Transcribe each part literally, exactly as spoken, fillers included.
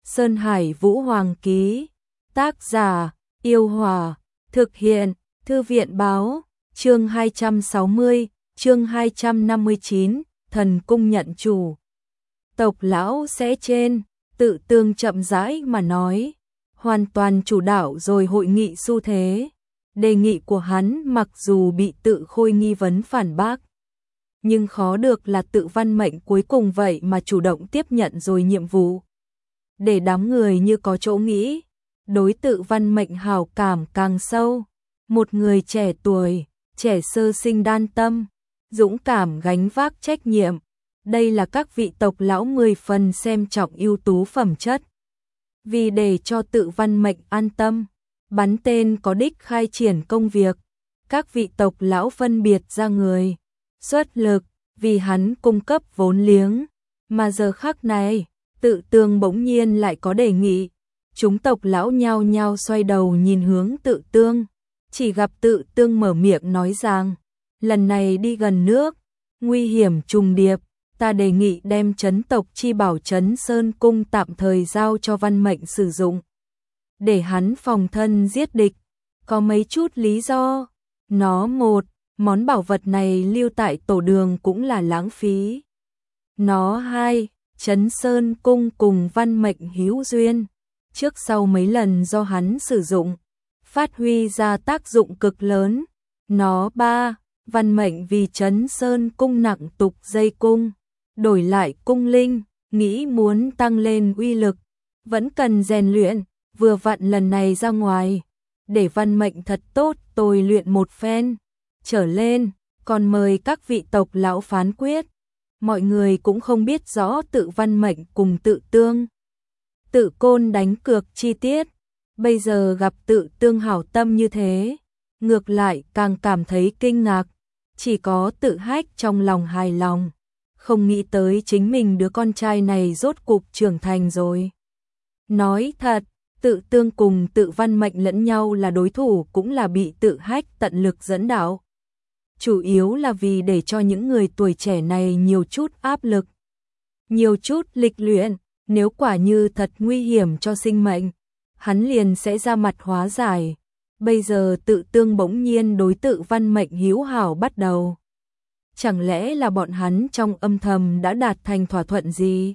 Sơn Hải Vũ Hoàng ký. Tác giả, Yêu Hòa. Thực hiện, Thư viện báo. Chương hai trăm sáu mươi, chương hai trăm năm mươi chín, thần cung nhận chủ. Tộc lão sẽ trên, Tự Tương chậm rãi mà nói. Hoàn toàn chủ đạo rồi hội nghị xu thế. Đề nghị của hắn mặc dù bị Tự Khôi nghi vấn phản bác, nhưng khó được là Tự Văn Mệnh cuối cùng vậy mà chủ động tiếp nhận rồi nhiệm vụ. Để đám người như có chỗ nghĩ, đối Tự Văn Mệnh hảo cảm càng sâu. Một người trẻ tuổi, trẻ sơ sinh đan tâm, dũng cảm gánh vác trách nhiệm. Đây là các vị tộc lão mười phần xem trọng ưu tú phẩm chất. Vì để cho Tự Văn Mệnh an tâm, bắn tên có đích khai triển công việc, các vị tộc lão phân biệt ra người, xuất lực, vì hắn cung cấp vốn liếng. Mà giờ khắc này, Tự Tương bỗng nhiên lại có đề nghị. Chúng tộc lão nhao nhao xoay đầu nhìn hướng Tự Tương. Chỉ gặp Tự Tương mở miệng nói rằng, lần này đi gần nước, nguy hiểm trùng điệp, ta đề nghị đem trấn tộc chi bảo trấn Sơn Cung tạm thời giao cho Văn Mệnh sử dụng, để hắn phòng thân giết địch. Có mấy chút lý do. Nó một, món bảo vật này lưu tại tổ đường cũng là lãng phí. Nó hai, trấn Sơn Cung cùng Văn Mệnh hữu duyên, trước sau mấy lần do hắn sử dụng, phát huy ra tác dụng cực lớn. Nó ba, Văn Mệnh vì trấn Sơn Cung nặng tục dây cung, đổi lại cung linh, nghĩ muốn tăng lên uy lực, vẫn cần rèn luyện, vừa vặn lần này ra ngoài, để Văn Mệnh thật tốt tôi luyện một phen, trở lên, còn mời các vị tộc lão phán quyết. Mọi người cũng không biết rõ Tự Văn Mệnh cùng Tự Tương, Tự Côn đánh cược chi tiết, bây giờ gặp Tự Tương hảo tâm như thế, ngược lại càng cảm thấy kinh ngạc. Chỉ có Tự Hách trong lòng hài lòng, không nghĩ tới chính mình đứa con trai này rốt cục trưởng thành rồi. Nói thật, Tự Tương cùng Tự Văn Mệnh lẫn nhau là đối thủ cũng là bị Tự Hách tận lực dẫn đạo. Chủ yếu là vì để cho những người tuổi trẻ này nhiều chút áp lực, nhiều chút lịch luyện, nếu quả như thật nguy hiểm cho sinh mệnh, hắn liền sẽ ra mặt hóa giải. Bây giờ Tự Tương bỗng nhiên đối Tự Văn Mệnh hữu hảo bắt đầu. Chẳng lẽ là bọn hắn trong âm thầm đã đạt thành thỏa thuận gì?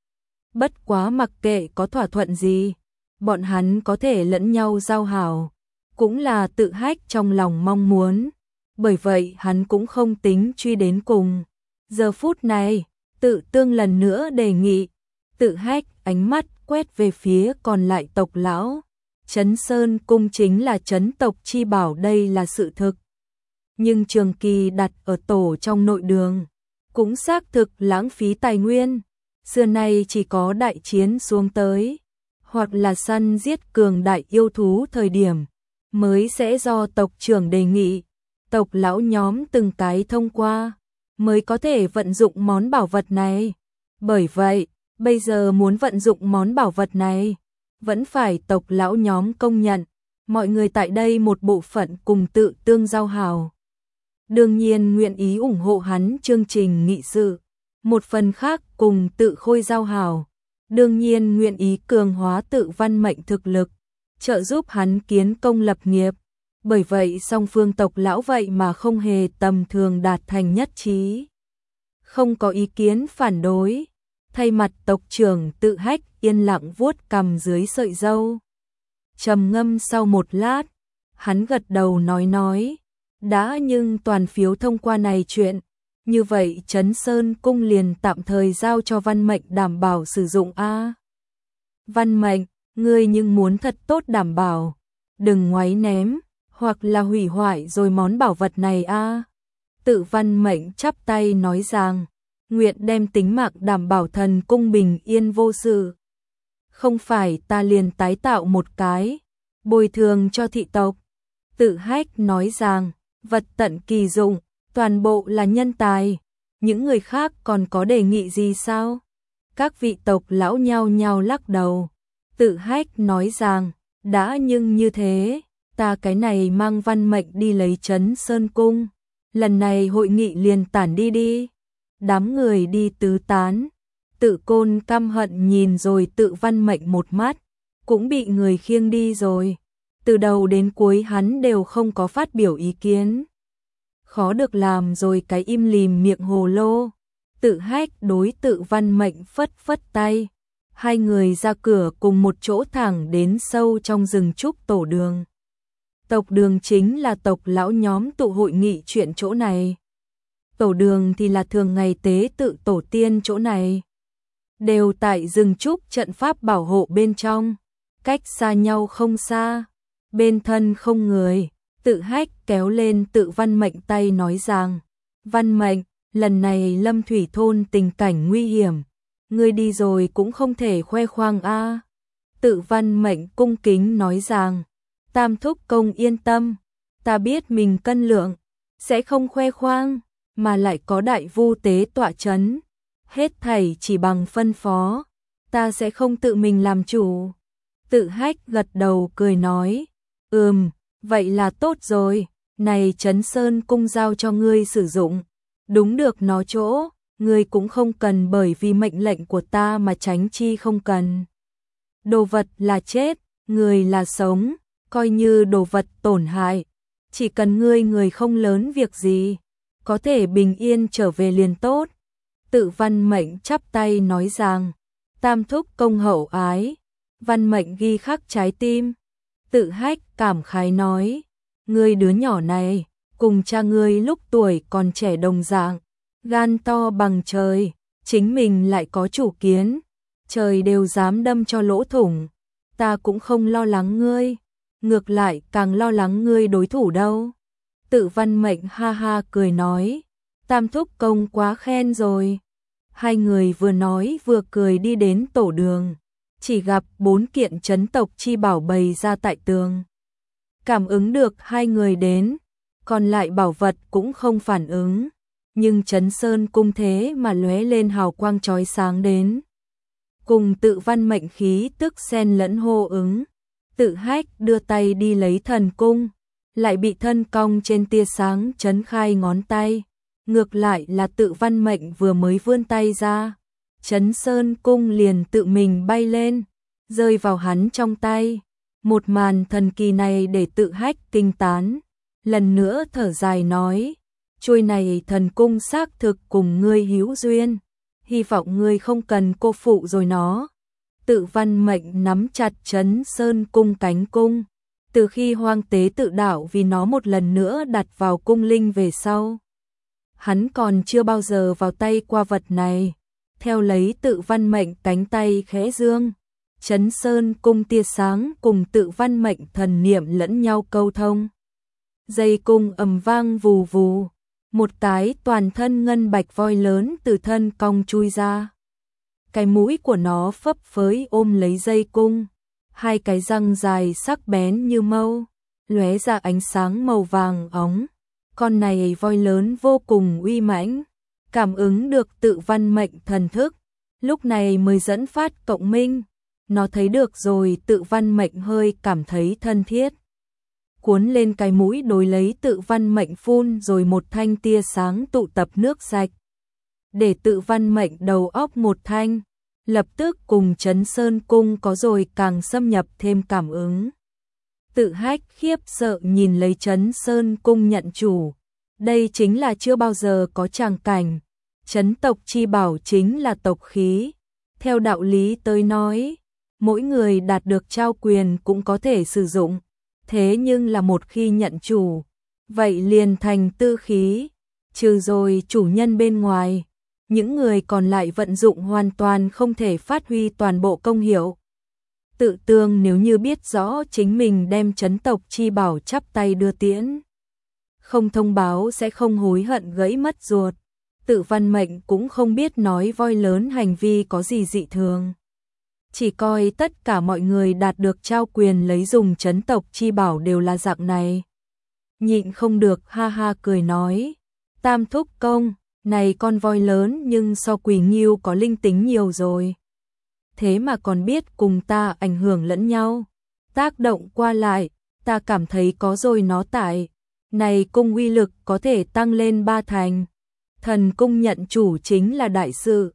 Bất quá mặc kệ có thỏa thuận gì, bọn hắn có thể lẫn nhau giao hảo, cũng là Tự Hách trong lòng mong muốn. Bởi vậy hắn cũng không tính truy đến cùng. Giờ phút này, Tự Tương lần nữa đề nghị. Tự Hách ánh mắt quét về phía còn lại tộc lão. Trấn Sơn Cung chính là trấn tộc chi bảo, đây là sự thực. Nhưng trường kỳ đặt ở tổ trong nội đường, cũng xác thực lãng phí tài nguyên. Xưa nay chỉ có đại chiến xuống tới, hoặc là săn giết cường đại yêu thú thời điểm, mới sẽ do tộc trưởng đề nghị. Tộc lão nhóm từng cái thông qua, mới có thể vận dụng món bảo vật này. Bởi vậy, bây giờ muốn vận dụng món bảo vật này, vẫn phải tộc lão nhóm công nhận. Mọi người tại đây một bộ phận cùng Tự Tương giao hảo, đương nhiên nguyện ý ủng hộ hắn chương trình nghị sự. Một phần khác cùng Tự Khôi giao hảo, đương nhiên nguyện ý cường hóa Tự Văn Mệnh thực lực, trợ giúp hắn kiến công lập nghiệp. Bởi vậy song phương tộc lão vậy mà không hề tầm thường đạt thành nhất trí, không có ý kiến phản đối. Thay mặt tộc trưởng Tự Hách yên lặng vuốt cằm dưới sợi râu, trầm ngâm sau một lát, hắn gật đầu nói nói, đã nhưng toàn phiếu thông qua này chuyện, như vậy Trấn Sơn Cung liền tạm thời giao cho Văn Mệnh đảm bảo sử dụng a. Văn Mệnh, ngươi nhưng muốn thật tốt đảm bảo, đừng ngoáy ném, hoặc là hủy hoại rồi món bảo vật này a. Tự Văn Mệnh chắp tay nói rằng, nguyện đem tính mạng đảm bảo thần cung bình yên vô sự. Không phải ta liền tái tạo một cái, bồi thường cho thị tộc. Tự Hách nói rằng, vật tận kỳ dụng, toàn bộ là nhân tài. Những người khác còn có đề nghị gì sao? Các vị tộc lão nhao nhao lắc đầu. Tự Hách nói rằng, đã nhưng như thế, ta cái này mang Văn Mệnh đi lấy trấn Sơn Cung. Lần này hội nghị liền tản đi đi. Đám người đi tứ tán. Tự Côn căm hận nhìn rồi Tự Văn Mệnh một mắt, cũng bị người khiêng đi rồi. Từ đầu đến cuối hắn đều không có phát biểu ý kiến. Khó được làm rồi cái im lìm miệng hồ lô. Tự Hách đối Tự Văn Mệnh phất phất tay. Hai người ra cửa cùng một chỗ thẳng đến sâu trong rừng trúc tổ đường. Tộc đường chính là tộc lão nhóm tụ hội nghị chuyện chỗ này. Tổ đường thì là thường ngày tế tự tổ tiên chỗ này. Đều tại rừng trúc trận pháp bảo hộ bên trong. Cách xa nhau không xa. Bên thân không người. Tự Hách kéo lên Tự Văn Mệnh tay nói rằng: Văn Mệnh, lần này Lâm Thủy thôn tình cảnh nguy hiểm. Ngươi đi rồi cũng không thể khoe khoang a. Tự Văn Mệnh cung kính nói rằng: Tam thúc công yên tâm, ta biết mình cân lượng, sẽ không khoe khoang, mà lại có đại vu tế tọa chấn. Hết thảy chỉ bằng phân phó, ta sẽ không tự mình làm chủ. Tự Hách gật đầu cười nói: Ừm, vậy là tốt rồi, này Trấn Sơn cung giao cho ngươi sử dụng. Đúng được nó chỗ, ngươi cũng không cần bởi vì mệnh lệnh của ta mà tránh chi không cần. Đồ vật là chết, người là sống, coi như đồ vật tổn hại. Chỉ cần ngươi người không lớn việc gì, có thể bình yên trở về liền tốt. Tự Văn Mệnh chắp tay nói rằng: Tam thúc công hậu ái. Văn Mệnh ghi khắc trái tim. Tự Hách cảm khái nói: Ngươi đứa nhỏ này, cùng cha ngươi lúc tuổi còn trẻ đồng dạng, gan to bằng trời, chính mình lại có chủ kiến, trời đều dám đâm cho lỗ thủng. Ta cũng không lo lắng ngươi, ngược lại càng lo lắng ngươi đối thủ đâu. Tự Văn Mệnh ha ha cười nói: Tam thúc công quá khen rồi. Hai người vừa nói vừa cười đi đến tổ đường, chỉ gặp bốn kiện trấn tộc chi bảo bày ra tại tường. Cảm ứng được hai người đến, còn lại bảo vật cũng không phản ứng, nhưng Trấn Sơn cung thế mà lóe lên hào quang chói sáng đến. Cùng Tự Văn Mệnh khí tức xen lẫn hô ứng. Tự Hách đưa tay đi lấy thần cung, lại bị thân cong trên tia sáng chấn khai ngón tay. Ngược lại là Tự Văn Mệnh vừa mới vươn tay ra, Trấn Sơn cung liền tự mình bay lên, rơi vào hắn trong tay. Một màn thần kỳ này để Tự Hách kinh tán, lần nữa thở dài nói: Chuôi này thần cung xác thực cùng ngươi hữu duyên, hy vọng ngươi không cần cô phụ rồi nó. Tự Văn Mệnh nắm chặt Trấn Sơn cung cánh cung, từ khi Hoang Tế Tự Đạo vì nó một lần nữa đặt vào cung linh về sau, hắn còn chưa bao giờ vào tay qua vật này. Theo lấy Tự Văn Mệnh cánh tay khẽ dương, Trấn Sơn cung tia sáng cùng Tự Văn Mệnh thần niệm lẫn nhau câu thông. Dây cung ầm vang vù vù, một cái toàn thân ngân bạch voi lớn từ thân cong chui ra. Cái mũi của nó phấp phới ôm lấy dây cung, hai cái răng dài sắc bén như mâu, lóe ra ánh sáng màu vàng óng. Con này voi lớn vô cùng uy mãnh, cảm ứng được Tự Văn Mệnh thần thức, lúc này mới dẫn phát cộng minh. Nó thấy được rồi Tự Văn Mệnh hơi cảm thấy thân thiết, cuốn lên cái mũi đối lấy Tự Văn Mệnh phun rồi một thanh tia sáng tụ tập nước sạch, để Tự Văn Mệnh đầu óc một thanh, lập tức cùng Trấn Sơn cung có rồi càng xâm nhập thêm cảm ứng. Tự Hách khiếp sợ nhìn lấy Trấn Sơn cung nhận chủ, đây chính là chưa bao giờ có tràng cảnh. Trấn tộc chi bảo chính là tộc khí, theo đạo lý tới nói, mỗi người đạt được trao quyền cũng có thể sử dụng, thế nhưng là một khi nhận chủ, vậy liền thành tư khí, trừ rồi chủ nhân bên ngoài, những người còn lại vận dụng hoàn toàn không thể phát huy toàn bộ công hiệu. Tự Tương nếu như biết rõ chính mình đem trấn tộc chi bảo chắp tay đưa tiễn, không thông báo sẽ không hối hận gãy mất ruột. Tự Văn Mệnh cũng không biết nói voi lớn hành vi có gì dị thường, chỉ coi tất cả mọi người đạt được trao quyền lấy dùng trấn tộc chi bảo đều là dạng này. Nhịn không được ha ha cười nói: Tam thúc công, này con voi lớn nhưng so Quỳ Nghiêu có linh tính nhiều rồi. Thế mà còn biết cùng ta ảnh hưởng lẫn nhau, tác động qua lại, ta cảm thấy có rồi nó tại. Này cung uy lực có thể tăng lên ba thành. Thần cung nhận chủ chính là đại sự,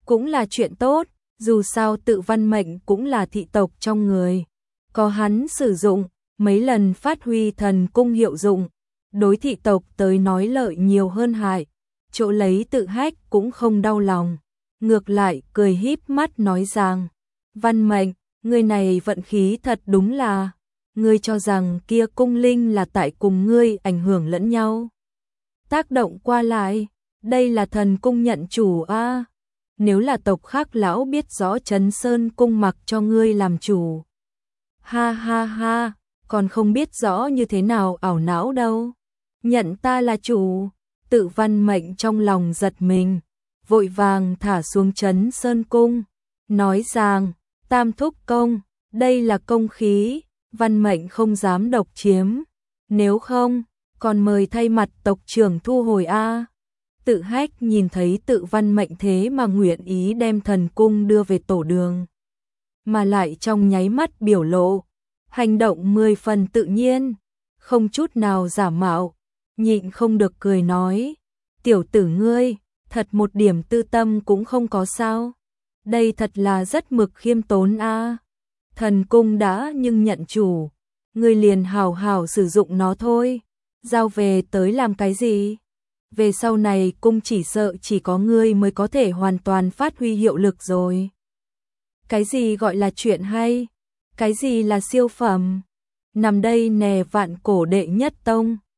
cũng là chuyện tốt, dù sao tự văn mệnh cũng là thị tộc trong người. Có hắn sử dụng, mấy lần phát huy thần cung hiệu dụng, đối thị tộc tới nói lợi nhiều hơn hại, chỗ lấy tự hách cũng không đau lòng. Ngược lại cười híp mắt nói rằng, văn mệnh, người này vận khí thật đúng là, ngươi cho rằng kia cung linh là tại cùng ngươi ảnh hưởng lẫn nhau. Tác động qua lại, đây là thần cung nhận chủ a. À. Nếu là tộc khác lão biết rõ Trấn Sơn cung mặc cho ngươi làm chủ. Ha ha ha, còn không biết rõ như thế nào ảo não đâu. Nhận ta là chủ, tự văn mệnh trong lòng giật mình, vội vàng thả xuống Trấn Sơn cung, nói rằng, tam thúc công, đây là công khí, văn mệnh không dám độc chiếm, nếu không, còn mời thay mặt tộc trưởng thu hồi a. Tự hách nhìn thấy tự văn mệnh thế mà nguyện ý đem thần cung đưa về tổ đường, mà lại trong nháy mắt biểu lộ, hành động mười phần tự nhiên, không chút nào giả mạo, nhịn không được cười nói, tiểu tử ngươi, thật một điểm tư tâm cũng không có sao, đây thật là rất mực khiêm tốn a. Thần cung đã nhưng nhận chủ, ngươi liền hào hào sử dụng nó thôi, giao về tới làm cái gì? Về sau này cung chỉ sợ chỉ có ngươi mới có thể hoàn toàn phát huy hiệu lực rồi. Cái gì gọi là chuyện hay? Cái gì là siêu phẩm? Nằm đây nè vạn cổ đệ nhất tông.